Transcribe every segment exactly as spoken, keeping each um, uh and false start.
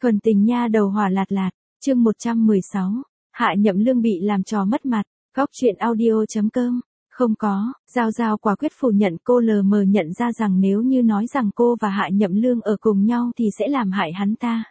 Thuần tình nha đầu hỏa lạt lạt, chương một trăm mười sáu, Hạ Nhậm Lương bị làm trò mất mặt, góc truyện audio chấm com, không có, Giao Giao quả quyết phủ nhận. Cô lờ mờ nhận ra rằng nếu như nói rằng cô và Hạ Nhậm Lương ở cùng nhau thì sẽ làm hại hắn ta.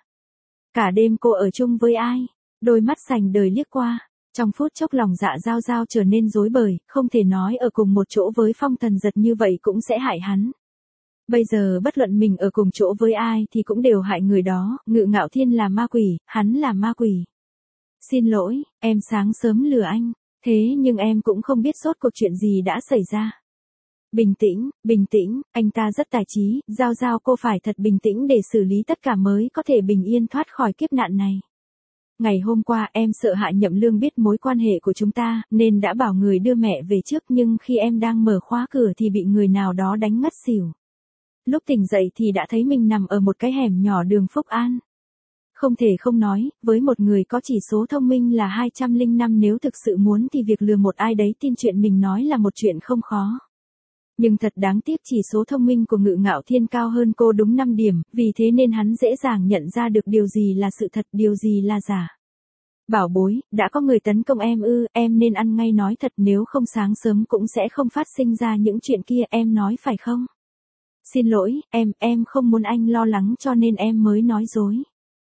Cả đêm cô ở chung với ai? Đôi mắt sành đời liếc qua, trong phút chốc lòng dạ Giao Giao trở nên rối bời, không thể nói ở cùng một chỗ với Phong Thần Giật như vậy cũng sẽ hại hắn. Bây giờ bất luận mình ở cùng chỗ với ai thì cũng đều hại người đó. Ngự Ngạo Thiên là ma quỷ, hắn là ma quỷ. Xin lỗi, em sáng sớm lừa anh, thế nhưng em cũng không biết rốt cuộc chuyện gì đã xảy ra. Bình tĩnh, bình tĩnh, anh ta rất tài trí, Giao Giao cô phải thật bình tĩnh để xử lý tất cả mới có thể bình yên thoát khỏi kiếp nạn này. Ngày hôm qua em sợ Hạ Nhậm Lương biết mối quan hệ của chúng ta, nên đã bảo người đưa mẹ về trước, nhưng khi em đang mở khóa cửa thì bị người nào đó đánh ngất xỉu. Lúc tỉnh dậy thì đã thấy mình nằm ở một cái hẻm nhỏ đường Phúc An. Không thể không nói, với một người có chỉ số thông minh là hai trăm lẻ năm, nếu thực sự muốn thì việc lừa một ai đấy tin chuyện mình nói là một chuyện không khó. Nhưng thật đáng tiếc chỉ số thông minh của Ngự Ngạo Thiên cao hơn cô đúng năm điểm, vì thế nên hắn dễ dàng nhận ra được điều gì là sự thật, điều gì là giả. Bảo bối, đã có người tấn công em ư? Em nên ăn ngay nói thật, nếu không sáng sớm cũng sẽ không phát sinh ra những chuyện kia, em nói phải không? Xin lỗi, em, em không muốn anh lo lắng cho nên em mới nói dối.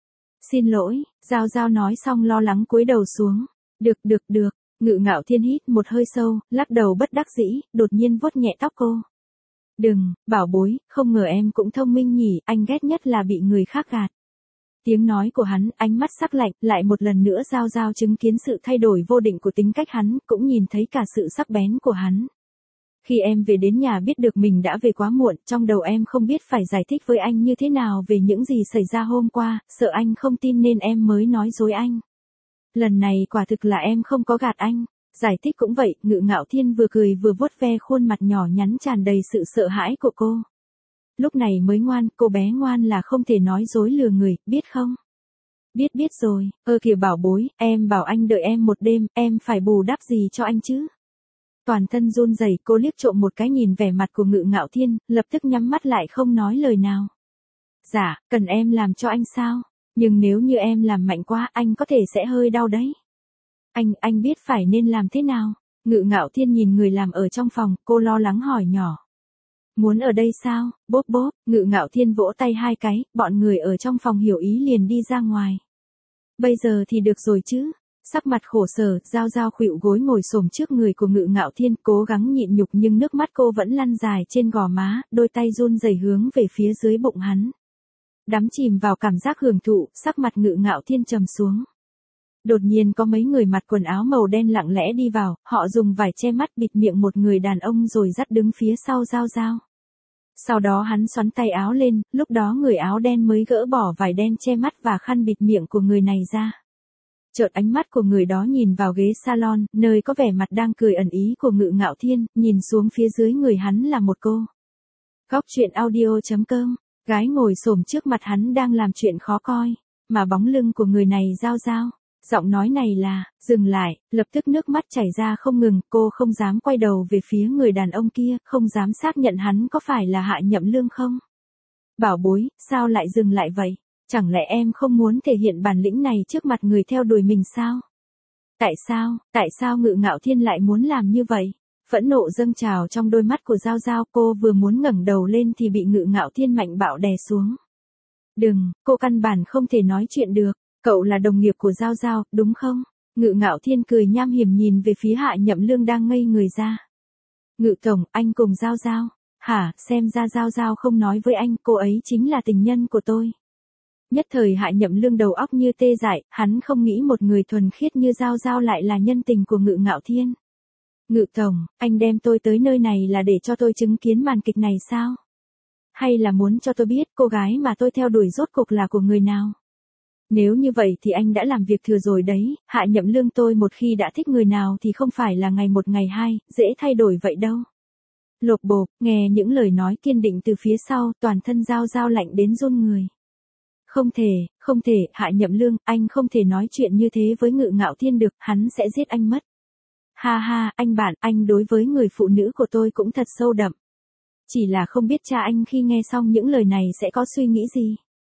Xin lỗi, Giao Giao nói xong lo lắng cúi đầu xuống. Được, được, được, Ngự Ngạo Thiên hít một hơi sâu, lắc đầu bất đắc dĩ, đột nhiên vuốt nhẹ tóc cô. Đừng, bảo bối, không ngờ em cũng thông minh nhỉ, anh ghét nhất là bị người khác gạt. Tiếng nói của hắn, ánh mắt sắc lạnh, lại một lần nữa Giao Giao chứng kiến sự thay đổi vô định của tính cách hắn, cũng nhìn thấy cả sự sắc bén của hắn. Khi em về đến nhà biết được mình đã về quá muộn, trong đầu em không biết phải giải thích với anh như thế nào về những gì xảy ra hôm qua, sợ anh không tin nên em mới nói dối anh. Lần này quả thực là em không có gạt anh. Giải thích cũng vậy. Ngự Ngạo Thiên vừa cười vừa vuốt ve khuôn mặt nhỏ nhắn tràn đầy sự sợ hãi của cô. Lúc này mới ngoan, cô bé ngoan là không thể nói dối lừa người, biết không? Biết biết rồi, ơ kìa bảo bối, em bảo anh đợi em một đêm, em phải bù đắp gì cho anh chứ? Toàn thân run rẩy, cô liếc trộm một cái nhìn vẻ mặt của Ngự Ngạo Thiên, lập tức nhắm mắt lại không nói lời nào. Dạ, cần em làm cho anh sao? Nhưng nếu như em làm mạnh quá, anh có thể sẽ hơi đau đấy. Anh, anh biết phải nên làm thế nào? Ngự Ngạo Thiên nhìn người làm ở trong phòng, cô lo lắng hỏi nhỏ. Muốn ở đây sao? Bốp bốp, Ngự Ngạo Thiên vỗ tay hai cái, bọn người ở trong phòng hiểu ý liền đi ra ngoài. Bây giờ thì được rồi chứ? Sắc mặt khổ sở, Giao Giao khuỵu gối ngồi xổm trước người của Ngự Ngạo Thiên, cố gắng nhịn nhục nhưng nước mắt cô vẫn lăn dài trên gò má, đôi tay run rẩy hướng về phía dưới bụng hắn. Đắm chìm vào cảm giác hưởng thụ, sắc mặt Ngự Ngạo Thiên trầm xuống. Đột nhiên có mấy người mặc quần áo màu đen lặng lẽ đi vào, họ dùng vải che mắt bịt miệng một người đàn ông rồi dắt đứng phía sau Giao Giao. Sau đó hắn xoắn tay áo lên, lúc đó người áo đen mới gỡ bỏ vải đen che mắt và khăn bịt miệng của người này ra. Chợt ánh mắt của người đó nhìn vào ghế salon, nơi có vẻ mặt đang cười ẩn ý của Ngự Ngạo Thiên, nhìn xuống phía dưới người hắn là một cô. Góc truyện audio chấm com, gái ngồi xổm trước mặt hắn đang làm chuyện khó coi, mà bóng lưng của người này Giao Giao. Giọng nói này là, dừng lại, lập tức nước mắt chảy ra không ngừng, cô không dám quay đầu về phía người đàn ông kia, không dám xác nhận hắn có phải là Hạ Nhậm Lương không. Bảo bối, sao lại dừng lại vậy? Chẳng lẽ em không muốn thể hiện bản lĩnh này trước mặt người theo đuổi mình sao? Tại sao, tại sao Ngự Ngạo Thiên lại muốn làm như vậy? Phẫn nộ dâng trào trong đôi mắt của Giao Giao, cô vừa muốn ngẩng đầu lên thì bị Ngự Ngạo Thiên mạnh bạo đè xuống. Đừng, cô căn bản không thể nói chuyện được, cậu là đồng nghiệp của Giao Giao, đúng không? Ngự Ngạo Thiên cười nham hiểm nhìn về phía Hạ Nhậm Lương đang ngây người ra. Ngự tổng, anh cùng Giao Giao. Hả, xem ra Giao Giao không nói với anh, cô ấy chính là tình nhân của tôi. Nhất thời Hạ Nhậm Lương đầu óc như tê dại, hắn không nghĩ một người thuần khiết như Giao Giao lại là nhân tình của Ngự Ngạo Thiên. Ngự tổng, anh đem tôi tới nơi này là để cho tôi chứng kiến màn kịch này sao? Hay là muốn cho tôi biết cô gái mà tôi theo đuổi rốt cuộc là của người nào? Nếu như vậy thì anh đã làm việc thừa rồi đấy, Hạ Nhậm Lương tôi một khi đã thích người nào thì không phải là ngày một ngày hai, dễ thay đổi vậy đâu. Lột bột, nghe những lời nói kiên định từ phía sau, toàn thân Giao Giao lạnh đến run người. Không thể, không thể, Hạ Nhậm Lương, anh không thể nói chuyện như thế với Ngự Ngạo Thiên được, hắn sẽ giết anh mất. Ha ha, anh bạn, anh đối với người phụ nữ của tôi cũng thật sâu đậm. Chỉ là không biết cha anh khi nghe xong những lời này sẽ có suy nghĩ gì.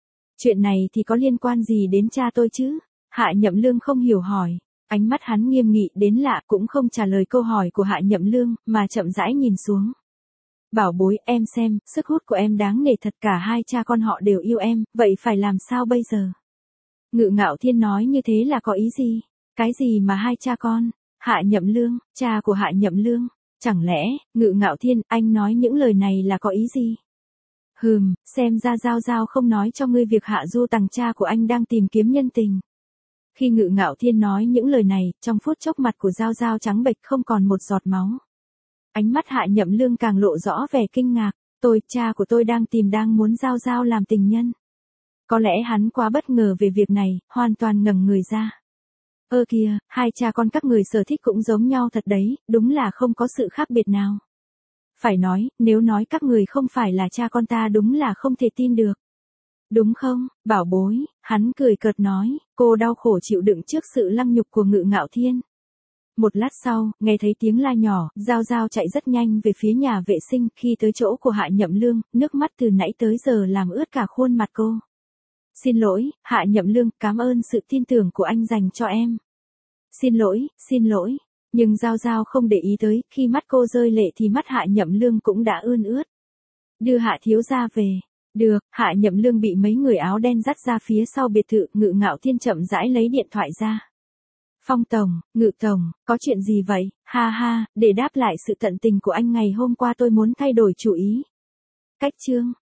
Chuyện này thì có liên quan gì đến cha tôi chứ? Hạ Nhậm Lương không hiểu hỏi. Ánh mắt hắn nghiêm nghị đến lạ, cũng không trả lời câu hỏi của Hạ Nhậm Lương, mà chậm rãi nhìn xuống. Bảo bối, em xem, sức hút của em đáng nể thật, cả hai cha con họ đều yêu em, vậy phải làm sao bây giờ? Ngự Ngạo Thiên nói như thế là có ý gì? Cái gì mà hai cha con? Hạ Nhậm Lương, cha của Hạ Nhậm Lương. Chẳng lẽ, Ngự Ngạo Thiên, anh nói những lời này là có ý gì? Hừm, xem ra Giao Giao không nói cho ngươi việc Hạ Du Tằng cha của anh đang tìm kiếm nhân tình. Khi Ngự Ngạo Thiên nói những lời này, trong phút chốc mặt của Giao Giao trắng bệch không còn một giọt máu. Ánh mắt Hạ Nhậm Lương càng lộ rõ vẻ kinh ngạc. Tôi, cha của tôi đang tìm đang muốn Giao Giao làm tình nhân. Có lẽ hắn quá bất ngờ về việc này, hoàn toàn ngẩng người ra. Ơ kìa, hai cha con các người sở thích cũng giống nhau thật đấy, đúng là không có sự khác biệt nào. Phải nói, nếu nói các người không phải là cha con ta đúng là không thể tin được. Đúng không, bảo bối, hắn cười cợt nói, cô đau khổ chịu đựng trước sự lăng nhục của Ngự Ngạo Thiên. Một lát sau, nghe thấy tiếng la nhỏ, Giao Giao chạy rất nhanh về phía nhà vệ sinh, khi tới chỗ của Hạ Nhậm Lương, nước mắt từ nãy tới giờ làm ướt cả khuôn mặt cô. Xin lỗi, Hạ Nhậm Lương, cảm ơn sự tin tưởng của anh dành cho em. Xin lỗi, xin lỗi. Nhưng Giao Giao không để ý tới, khi mắt cô rơi lệ thì mắt Hạ Nhậm Lương cũng đã ươn ướt. Đưa Hạ thiếu gia về. Được, Hạ Nhậm Lương bị mấy người áo đen dắt ra phía sau biệt thự, Ngự Ngạo Thiên chậm rãi lấy điện thoại ra. Phong tổng, Ngự tổng, có chuyện gì vậy? Ha ha, để đáp lại sự tận tình của anh ngày hôm qua tôi muốn thay đổi chủ ý. Cách chương.